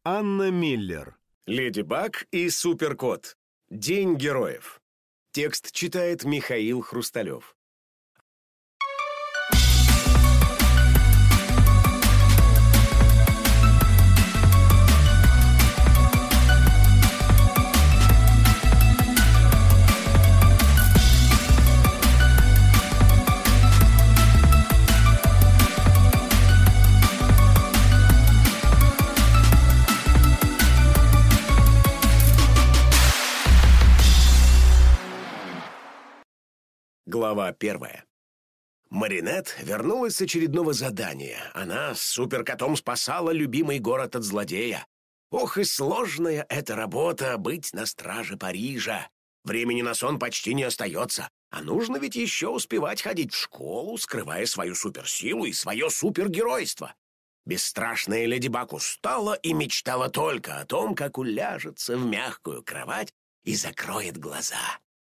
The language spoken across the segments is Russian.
Анна Миллер. Леди Баг и Суперкот. День героев. Текст читает Михаил Хрусталев. Глава 1. Маринет вернулась с очередного задания. Она с Суперкотом спасала любимый город от злодея. Ох, и сложная эта работа — быть на страже Парижа. Времени на сон почти не остается, а нужно ведь еще успевать ходить в школу, скрывая свою суперсилу и свое супергеройство. Бесстрашная леди Баг устала и мечтала только о том, как уляжется в мягкую кровать и закроет глаза.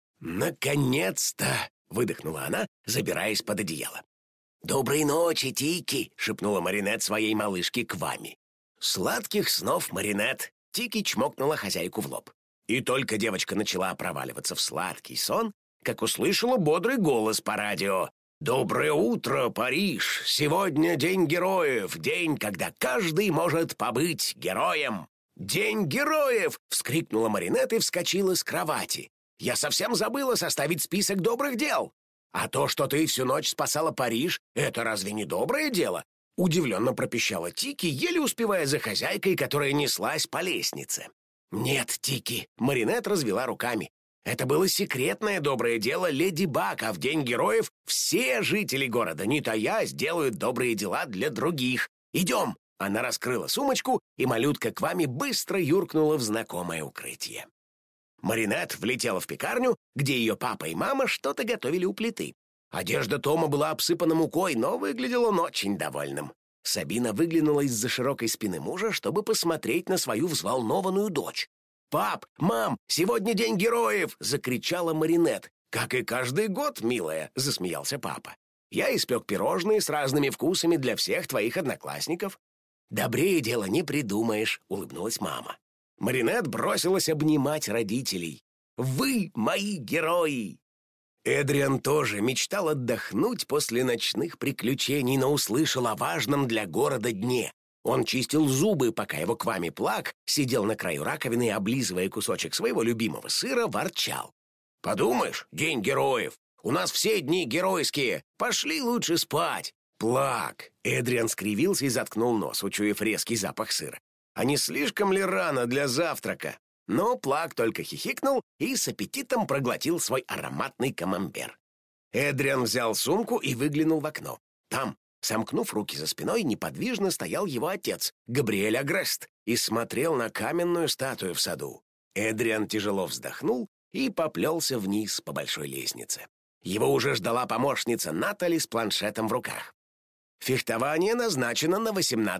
«Наконец-то!» — выдохнула она, забираясь под одеяло. «Доброй ночи, Тики!» — шепнула Маринет своей малышке Квами. «Сладких снов, Маринет!» — Тики чмокнула хозяйку в лоб. И только девочка начала проваливаться в сладкий сон, как услышала бодрый голос по радио. «Доброе утро, Париж! Сегодня День героев, день, когда каждый может побыть героем!» «День героев!» — вскрикнула Маринет и вскочила с кровати. «Я совсем забыла составить список добрых дел. А то, что ты всю ночь спасала Париж, это разве не доброе дело?» Удивленно пропищала Тики, еле успевая за хозяйкой, которая неслась по лестнице. «Нет, Тики», — Маринет развела руками. «Это было секретное доброе дело леди Баг, а в День героев все жители города, не таясь, делают добрые дела для других. Идем!» Она раскрыла сумочку, и малютка Квами быстро юркнула в знакомое укрытие. Маринет влетела в пекарню, где ее папа и мама что-то готовили у плиты. Одежда Тома была обсыпана мукой, но выглядел он очень довольным. Сабина выглянула из-за широкой спины мужа, чтобы посмотреть на свою взволнованную дочь. «Пап, мам, сегодня День героев!» — закричала Маринет. «Как и каждый год, милая!» — засмеялся папа. «Я испек пирожные с разными вкусами для всех твоих одноклассников». «Добрее дела не придумаешь», — улыбнулась мама. Маринет бросилась обнимать родителей. «Вы мои герои!» Эдриан тоже мечтал отдохнуть после ночных приключений, но услышал о важном для города дне. Он чистил зубы, пока его Квами Плак сидел на краю раковины и, облизывая кусочек своего любимого сыра, ворчал. «Подумаешь, День героев! У нас все дни геройские! Пошли лучше спать!» «Плак!» — Эдриан скривился и заткнул нос, учуяв резкий запах сыра. «А не слишком ли рано для завтрака?» Но Плак только хихикнул и с аппетитом проглотил свой ароматный камамбер. Эдриан взял сумку и выглянул в окно. Там, сомкнув руки за спиной, неподвижно стоял его отец, Габриэль Агрест, и смотрел на каменную статую в саду. Эдриан тяжело вздохнул и поплелся вниз по большой лестнице. Его уже ждала помощница Натали с планшетом в руках. «Фехтование назначено на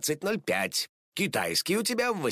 18:05. Китайский у тебя в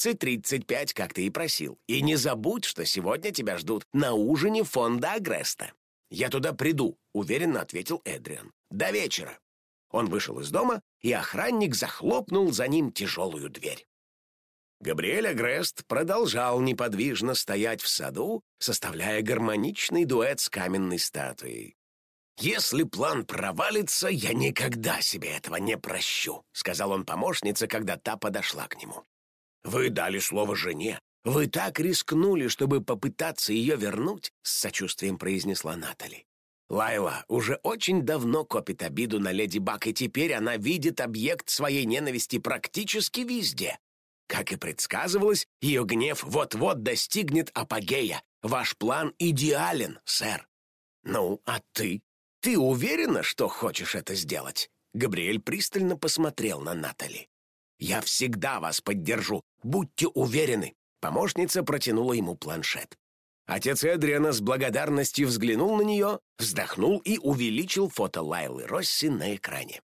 18:35, как ты и просил. И не забудь, что сегодня тебя ждут на ужине фонда Агреста». «Я туда приду», — уверенно ответил Эдриан. «До вечера». Он вышел из дома, и охранник захлопнул за ним тяжелую дверь. Габриэль Агрест продолжал неподвижно стоять в саду, составляя гармоничный дуэт с каменной статуей. «Если план провалится, я никогда себе этого не прощу», — сказал он помощнице, когда та подошла к нему. «Вы дали слово жене. Вы так рискнули, чтобы попытаться ее вернуть», — с сочувствием произнесла Натали. «Лайла уже очень давно копит обиду на леди Баг, и теперь она видит объект своей ненависти практически везде. Как и предсказывалось, ее гнев вот-вот достигнет апогея. Ваш план идеален, сэр». «Ну, а ты? Ты уверена, что хочешь это сделать?» Габриэль пристально посмотрел на Натали. «Я всегда вас поддержу, будьте уверены». Помощница протянула ему планшет. Отец Эдриана с благодарностью взглянул на нее, вздохнул и увеличил фото Лайлы Росси на экране.